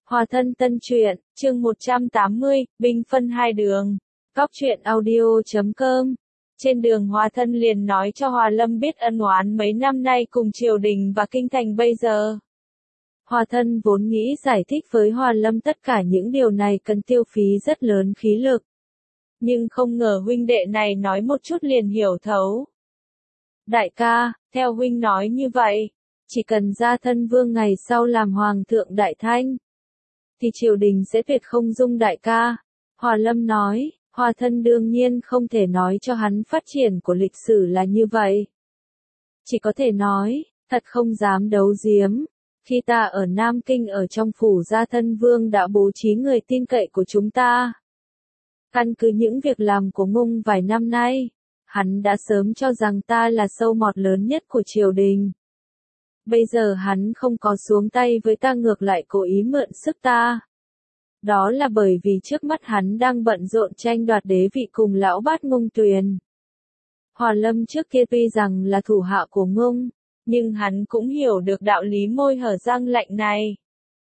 Hòa thân tân truyện, chương 180, binh phân hai đường. Góc truyện audio.com. Trên đường Hòa thân liền nói cho Hòa Lâm biết ân oán mấy năm nay cùng triều đình và kinh thành bây giờ. Hòa thân vốn nghĩ giải thích với Hòa Lâm tất cả những điều này cần tiêu phí rất lớn khí lực. Nhưng không ngờ huynh đệ này nói một chút liền hiểu thấu. Đại ca, theo huynh nói như vậy, chỉ cần gia thân vương ngày sau làm hoàng thượng đại thanh, thì triều đình sẽ tuyệt không dung đại ca. Hòa Lâm nói, Hòa thân đương nhiên không thể nói cho hắn phát triển của lịch sử là như vậy. Chỉ có thể nói, thật không dám đấu giếm. Khi ta ở Nam Kinh ở trong phủ gia thân vương đã bố trí người tin cậy của chúng ta. Căn cứ những việc làm của Ngung vài năm nay, hắn đã sớm cho rằng ta là sâu mọt lớn nhất của triều đình. Bây giờ hắn không có xuống tay với ta, ngược lại cố ý mượn sức ta. Đó là bởi vì trước mắt hắn đang bận rộn tranh đoạt đế vị cùng lão bát Ngung Tuyền. Hòa Lâm trước kia tuy rằng là thủ hạ của Ngung, nhưng hắn cũng hiểu được đạo lý môi hở răng lạnh này.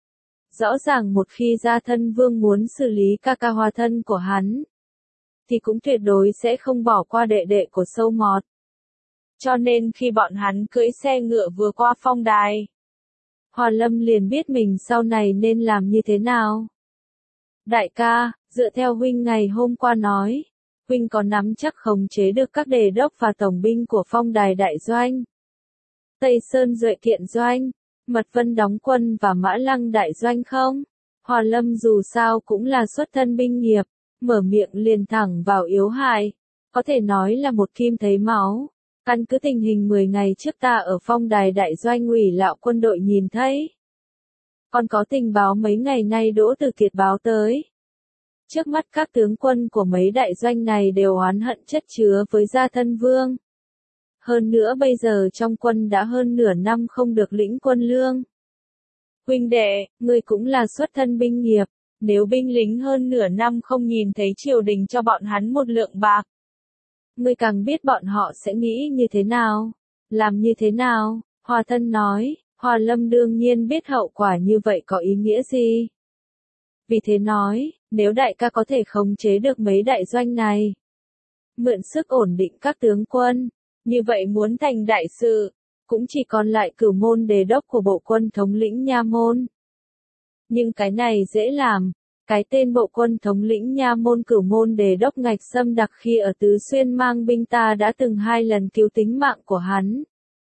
Rõ ràng một khi gia thân vương muốn xử lý ca ca Hòa thân của hắn, thì cũng tuyệt đối sẽ không bỏ qua đệ đệ của sâu mọt. Cho nên khi bọn hắn cưỡi xe ngựa vừa qua phong đài, Hòa Lâm liền biết mình sau này nên làm như thế nào. Đại ca, dựa theo huynh ngày hôm qua nói, huynh có nắm chắc khống chế được các đề đốc và tổng binh của phong đài đại doanh, Tây Sơn Duệ Kiện doanh, Mật Vân đóng quân và Mã Lăng đại doanh không? Hòa Lâm dù sao cũng là xuất thân binh nghiệp, mở miệng liền thẳng vào yếu hại, có thể nói là một kim thấy máu. Căn cứ tình hình 10 ngày trước ta ở phong đài đại doanh ủy lạo quân đội nhìn thấy. Còn có tình báo mấy ngày nay Đỗ Tử Kiệt báo tới. Trước mắt các tướng quân của mấy đại doanh này đều oán hận chất chứa với gia thân vương. Hơn nữa bây giờ trong quân đã hơn nửa năm không được lĩnh quân lương. Huynh đệ, ngươi cũng là xuất thân binh nghiệp, nếu binh lính hơn nửa năm không nhìn thấy triều đình cho bọn hắn một lượng bạc, ngươi càng biết bọn họ sẽ nghĩ như thế nào, làm như thế nào. Hòa thân nói, Hòa Lâm đương nhiên biết hậu quả như vậy có ý nghĩa gì. Vì thế nói, nếu đại ca có thể khống chế được mấy đại doanh này, mượn sức ổn định các tướng quân, như vậy muốn thành đại sự, cũng chỉ còn lại Cửu Môn đề đốc của bộ quân thống lĩnh Nha Môn. Nhưng cái này dễ làm. Cái tên bộ quân thống lĩnh Nha Môn Cửu Môn đề đốc Ngạch Sâm Đặc khi ở Tứ Xuyên mang binh ta đã từng 2 lần cứu tính mạng của hắn.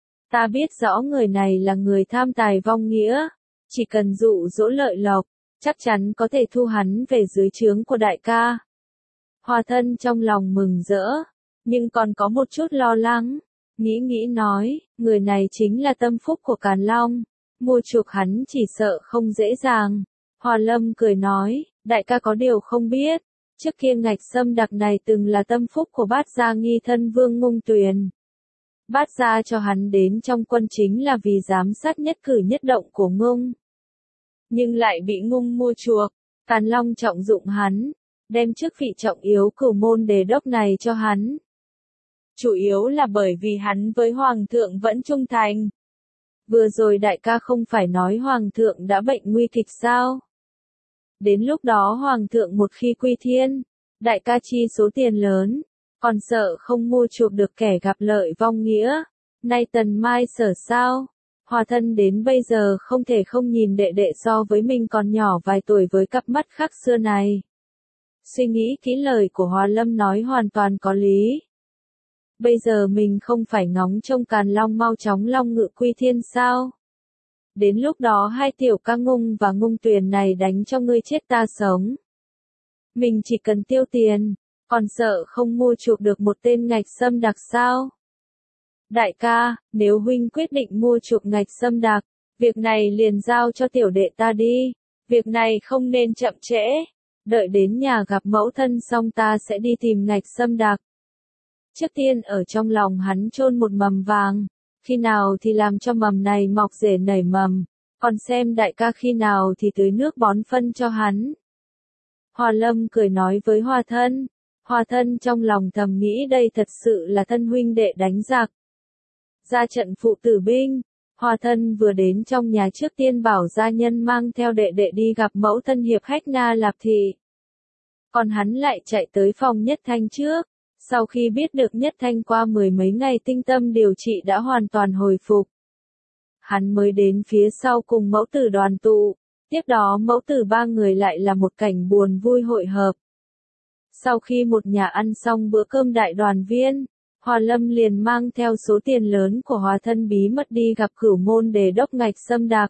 Ta biết rõ người này là người tham tài vong nghĩa, chỉ cần dụ dỗ lợi lộc, chắc chắn có thể thu hắn về dưới trướng của đại ca. Hòa thân trong lòng mừng rỡ, nhưng còn có một chút lo lắng, nghĩ nói, người này chính là tâm phúc của Càn Long, mua chuộc hắn chỉ sợ không dễ dàng. Hòa Lâm cười nói, đại ca có điều không biết, trước kia Ngạch Sâm Đặc này từng là tâm phúc của bát gia nghi thân vương Ngung Tuyền. Bát gia cho hắn đến trong quân chính là vì giám sát nhất cử nhất động của Ngung. Nhưng lại bị Ngung mua chuộc, Càn Long trọng dụng hắn, đem chức vị trọng yếu Cửu Môn đề đốc này cho hắn. Chủ yếu là bởi vì hắn với Hoàng thượng vẫn trung thành. Vừa rồi đại ca không phải nói Hoàng thượng đã bệnh nguy kịch sao? Đến lúc đó Hoàng thượng một khi quy thiên, đại ca chi số tiền lớn, còn sợ không mua chuộc được kẻ gặp lợi vong nghĩa. Nay Tần Mai Sở sao? Hòa thân đến bây giờ không thể không nhìn đệ đệ so với mình còn nhỏ vài tuổi với cặp mắt khác xưa này. Suy nghĩ kỹ lời của Hòa Lâm nói hoàn toàn có lý. Bây giờ mình không phải ngóng trông Càn Long mau chóng long ngự quy thiên sao? Đến lúc đó 2 tiểu ca Ngung và Ngung Tuyền này đánh cho ngươi chết ta sống. Mình chỉ cần tiêu tiền, còn sợ không mua chuộc được một tên Ngạch Sâm Đặc sao? Đại ca, nếu huynh quyết định mua chuộc Ngạch Sâm Đặc, việc này liền giao cho tiểu đệ ta đi. Việc này không nên chậm trễ. Đợi đến nhà gặp mẫu thân xong ta sẽ đi tìm Ngạch Sâm Đặc. Trước tiên ở trong lòng hắn chôn một mầm vàng. Khi nào thì làm cho mầm này mọc rễ nảy mầm, còn xem đại ca khi nào thì tưới nước bón phân cho hắn. Hòa Lâm cười nói với Hòa thân trong lòng thầm nghĩ đây thật sự là thân huynh đệ đánh giặc. Ra trận phụ tử binh, Hòa thân vừa đến trong nhà trước tiên bảo gia nhân mang theo đệ đệ đi gặp mẫu thân hiệp khách Na Lạp Thị. Còn hắn lại chạy tới phòng Nhất Thanh trước. Sau khi biết được Nhất Thanh qua mười mấy ngày tinh tâm điều trị đã hoàn toàn hồi phục, hắn mới đến phía sau cùng mẫu tử đoàn tụ. Tiếp đó mẫu tử ba người lại là một cảnh buồn vui hội hợp. Sau khi một nhà ăn xong bữa cơm đại đoàn viên, Hòa Lâm liền mang theo số tiền lớn của Hòa thân bí mật đi gặp Cửu Môn Đề đốc Ngạch Sâm Đạc.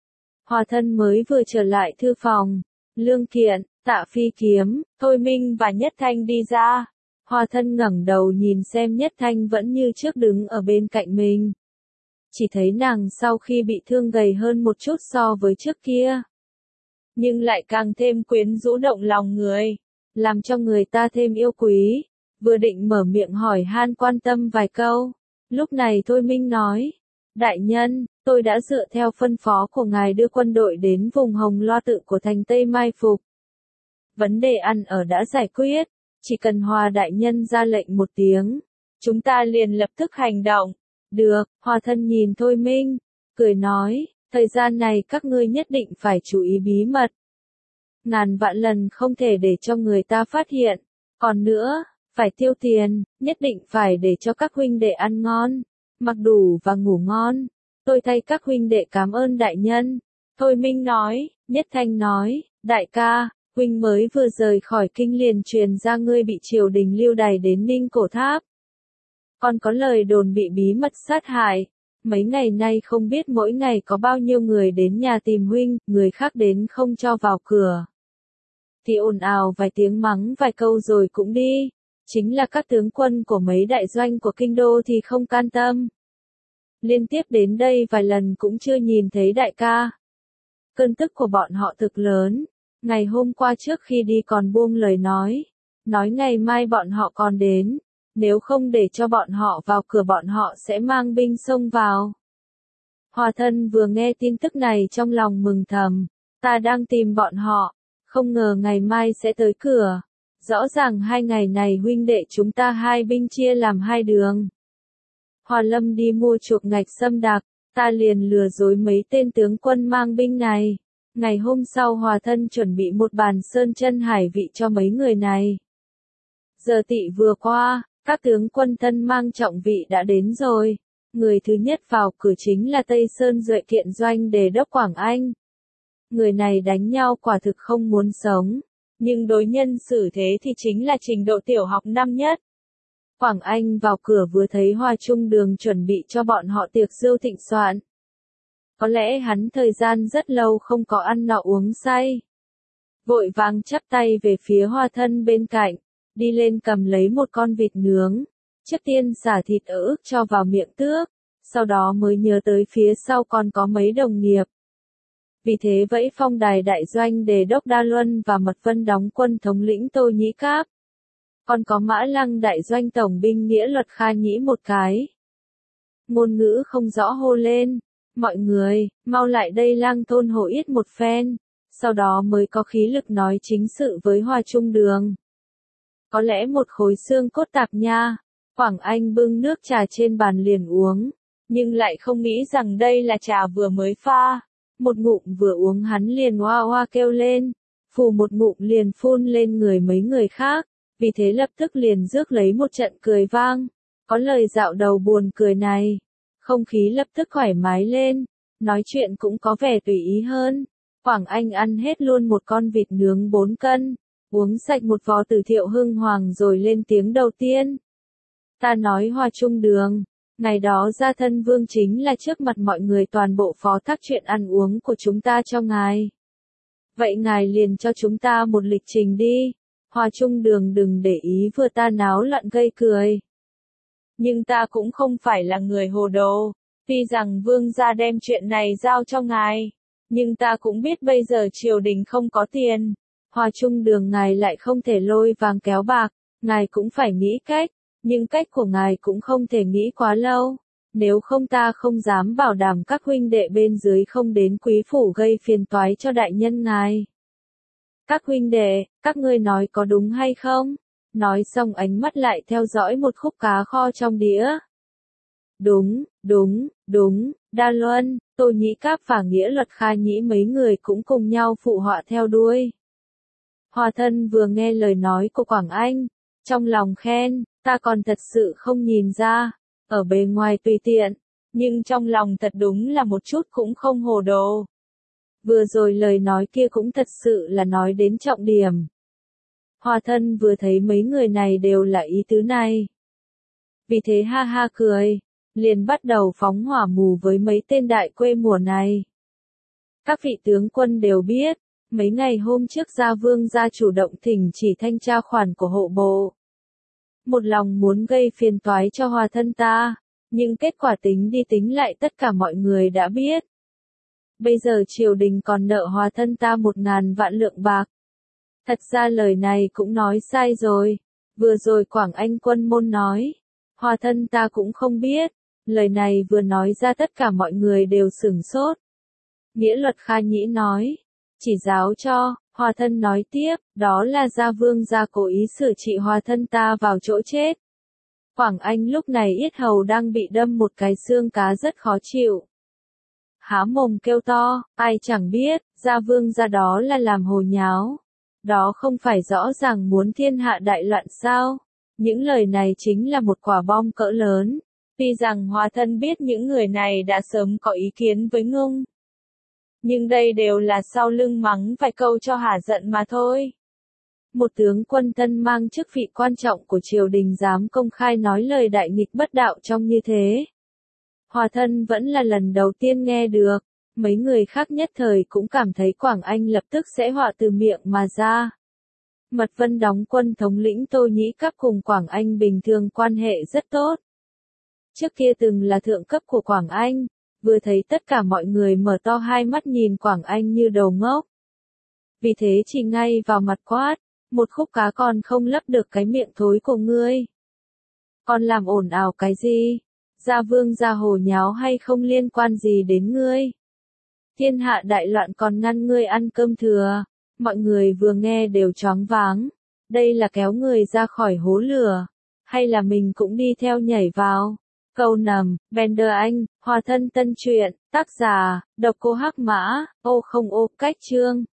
Hòa thân mới vừa trở lại thư phòng, Lương Kiện, Tạ Phi Kiếm, Thôi Minh và Nhất Thanh đi ra. Hòa thân ngẩng đầu nhìn xem Nhất Thanh vẫn như trước đứng ở bên cạnh mình. Chỉ thấy nàng sau khi bị thương gầy hơn một chút so với trước kia, nhưng lại càng thêm quyến rũ động lòng người, làm cho người ta thêm yêu quý. Vừa định mở miệng hỏi han quan tâm vài câu, lúc này Thôi Minh nói, đại nhân, tôi đã dựa theo phân phó của ngài đưa quân đội đến vùng Hồng Loa Tự của thành Tây mai phục. Vấn đề ăn ở đã giải quyết, chỉ cần Hòa đại nhân ra lệnh một tiếng, chúng ta liền lập tức hành động. Được, Hòa thân nhìn Thôi Minh, cười nói, thời gian này các ngươi nhất định phải chú ý bí mật. Ngàn vạn lần không thể để cho người ta phát hiện. Còn nữa, phải tiêu tiền, nhất định phải để cho các huynh đệ ăn ngon, mặc đủ và ngủ ngon. Tôi thay các huynh đệ cảm ơn đại nhân. Thôi Minh nói, Nhất Thanh nói, đại ca, huynh mới vừa rời khỏi kinh liền truyền ra ngươi bị triều đình lưu đày đến Ninh Cổ Tháp. Còn có lời đồn bị bí mật sát hại. Mấy ngày nay không biết mỗi ngày có bao nhiêu người đến nhà tìm huynh, người khác đến không cho vào cửa. Thì ồn ào vài tiếng mắng vài câu rồi cũng đi. Chính là các tướng quân của mấy đại doanh của kinh đô thì không can tâm. Liên tiếp đến đây vài lần cũng chưa nhìn thấy đại ca. Cơn tức của bọn họ thực lớn. Ngày hôm qua trước khi đi còn buông lời nói ngày mai bọn họ còn đến. Nếu không để cho bọn họ vào cửa bọn họ sẽ mang binh xông vào. Hòa thân vừa nghe tin tức này trong lòng mừng thầm. Ta đang tìm bọn họ. Không ngờ ngày mai sẽ tới cửa. Rõ ràng 2 ngày này huynh đệ chúng ta hai binh chia làm 2 đường. Hòa Lâm đi mua chuộc Ngạch Sâm Đạc. Ta liền lừa dối mấy tên tướng quân mang binh này. Ngày hôm sau Hòa thân chuẩn bị một bàn sơn chân hải vị cho mấy người này. Giờ tỵ vừa qua. Các tướng quân thân mang trọng vị đã đến rồi. Người thứ nhất vào cửa chính là Tây Sơn Duệ Kiện Doanh Đề đốc Quảng Anh. Người này đánh nhau quả thực không muốn sống. Nhưng đối nhân xử thế thì chính là trình độ tiểu học năm nhất. Quảng Anh vào cửa vừa thấy Hoa Trung Đường chuẩn bị cho bọn họ tiệc rượu thịnh soạn. Có lẽ hắn thời gian rất lâu không có ăn nọ uống say. Vội vàng chắp tay về phía Hoa thân bên cạnh. Đi lên cầm lấy một con vịt nướng, trước tiên xả thịt ở ức cho vào miệng tước, sau đó mới nhớ tới phía sau còn có mấy đồng nghiệp. Vì thế vẫy phong đài đại doanh Đề đốc Đa Luân và Mật Vân đóng quân thống lĩnh Tô Nhĩ Cáp. Còn có Mã Lăng đại doanh tổng binh Nghĩa Luật Kha Nhĩ một cái. Ngôn ngữ không rõ hô lên, mọi người, mau lại đây Lang Tôn hộ yết một phen, sau đó mới có khí lực nói chính sự với Hoa Trung Đường. Có lẽ một khối xương cốt tạp nha. Quảng Anh bưng nước trà trên bàn liền uống, nhưng lại không nghĩ rằng đây là trà vừa mới pha. Một ngụm vừa uống hắn liền hoa hoa kêu lên, phù một ngụm liền phun lên người mấy người khác, vì thế lập tức liền rước lấy một trận cười vang. Có lời dạo đầu buồn cười này, không khí lập tức thoải mái lên, nói chuyện cũng có vẻ tùy ý hơn. Quảng Anh ăn hết luôn một con vịt nướng 4 cân. Uống sạch một vò Từ Thiệu Hưng Hoàng rồi lên tiếng đầu tiên. Ta nói Hoa Trung Đường, ngày đó gia thân vương chính là trước mặt mọi người toàn bộ phó thác chuyện ăn uống của chúng ta cho ngài. Vậy ngài liền cho chúng ta một lịch trình đi. Hoa Trung Đường đừng để ý vừa ta náo loạn gây cười. Nhưng ta cũng không phải là người hồ đồ. Tuy rằng vương gia đem chuyện này giao cho ngài, nhưng ta cũng biết bây giờ triều đình không có tiền. Hoa Trung Đường ngài lại không thể lôi vàng kéo bạc, ngài cũng phải nghĩ cách, nhưng cách của ngài cũng không thể nghĩ quá lâu. Nếu không ta không dám bảo đảm các huynh đệ bên dưới không đến quý phủ gây phiền toái cho đại nhân ngài. Các huynh đệ, các ngươi nói có đúng hay không? Nói xong ánh mắt lại theo dõi một khúc cá kho trong đĩa. Đúng, Đa Luân, Tô Nhĩ Cáp và Nghĩa Luật Kha Nhĩ mấy người cũng cùng nhau phụ họa theo đuôi. Hòa thân vừa nghe lời nói của Quảng Anh, trong lòng khen, ta còn thật sự không nhìn ra, ở bề ngoài tùy tiện, nhưng trong lòng thật đúng là một chút cũng không hồ đồ. Vừa rồi lời nói kia cũng thật sự là nói đến trọng điểm. Hòa thân vừa thấy mấy người này đều là ý tứ này. Vì thế ha ha cười, liền bắt đầu phóng hỏa mù với mấy tên đại quê mùa này. Các vị tướng quân đều biết, mấy ngày hôm trước Gia Vương gia chủ động thỉnh chỉ thanh tra khoản của hộ bộ. Một lòng muốn gây phiền toái cho hòa thân ta, nhưng kết quả tính đi tính lại tất cả mọi người đã biết. Bây giờ triều đình còn nợ hòa thân ta 1.000 vạn lượng bạc. Thật ra lời này cũng nói sai rồi, vừa rồi Quảng Anh Quân môn nói, hòa thân ta cũng không biết, lời này vừa nói ra tất cả mọi người đều sửng sốt. Nghĩa Luật Kha Nhĩ nói, chỉ giáo cho, hòa thân nói tiếp, đó là Gia Vương gia cố ý xử trị hòa thân ta vào chỗ chết. Quảng Anh lúc này yết hầu đang bị đâm một cái xương cá rất khó chịu. Há mồm kêu to, ai chẳng biết, Gia Vương gia đó là làm hồ nháo. Đó không phải rõ ràng muốn thiên hạ đại loạn sao? Những lời này chính là một quả bom cỡ lớn. Tuy rằng hòa thân biết những người này đã sớm có ý kiến với Ngung. Nhưng đây đều là sau lưng mắng vài câu cho hả giận mà thôi. Một tướng quân thân mang chức vị quan trọng của triều đình dám công khai nói lời đại nghịch bất đạo trong như thế. Hòa thân vẫn là lần đầu tiên nghe được, mấy người khác nhất thời cũng cảm thấy Quảng Anh lập tức sẽ họa từ miệng mà ra. Mật Vân đóng quân thống lĩnh Tô Nhĩ Cáp cùng Quảng Anh bình thường quan hệ rất tốt. Trước kia từng là thượng cấp của Quảng Anh, vừa thấy tất cả mọi người mở to hai mắt nhìn Quảng Anh như đầu ngốc. Vì thế chỉ ngay vào mặt quát, một khúc cá còn không lấp được cái miệng thối của ngươi. Còn làm ồn ào cái gì? Gia Vương gia hồ nháo hay không liên quan gì đến ngươi? Thiên hạ đại loạn còn ngăn ngươi ăn cơm thừa. Mọi người vừa nghe đều choáng váng. Đây là kéo người ra khỏi hố lửa, hay là mình cũng đi theo nhảy vào? Câu nằm, Bender Anh, Hòa thân tân truyện, tác giả, Độc Cô Hắc Mã, ô không ô, cách chương.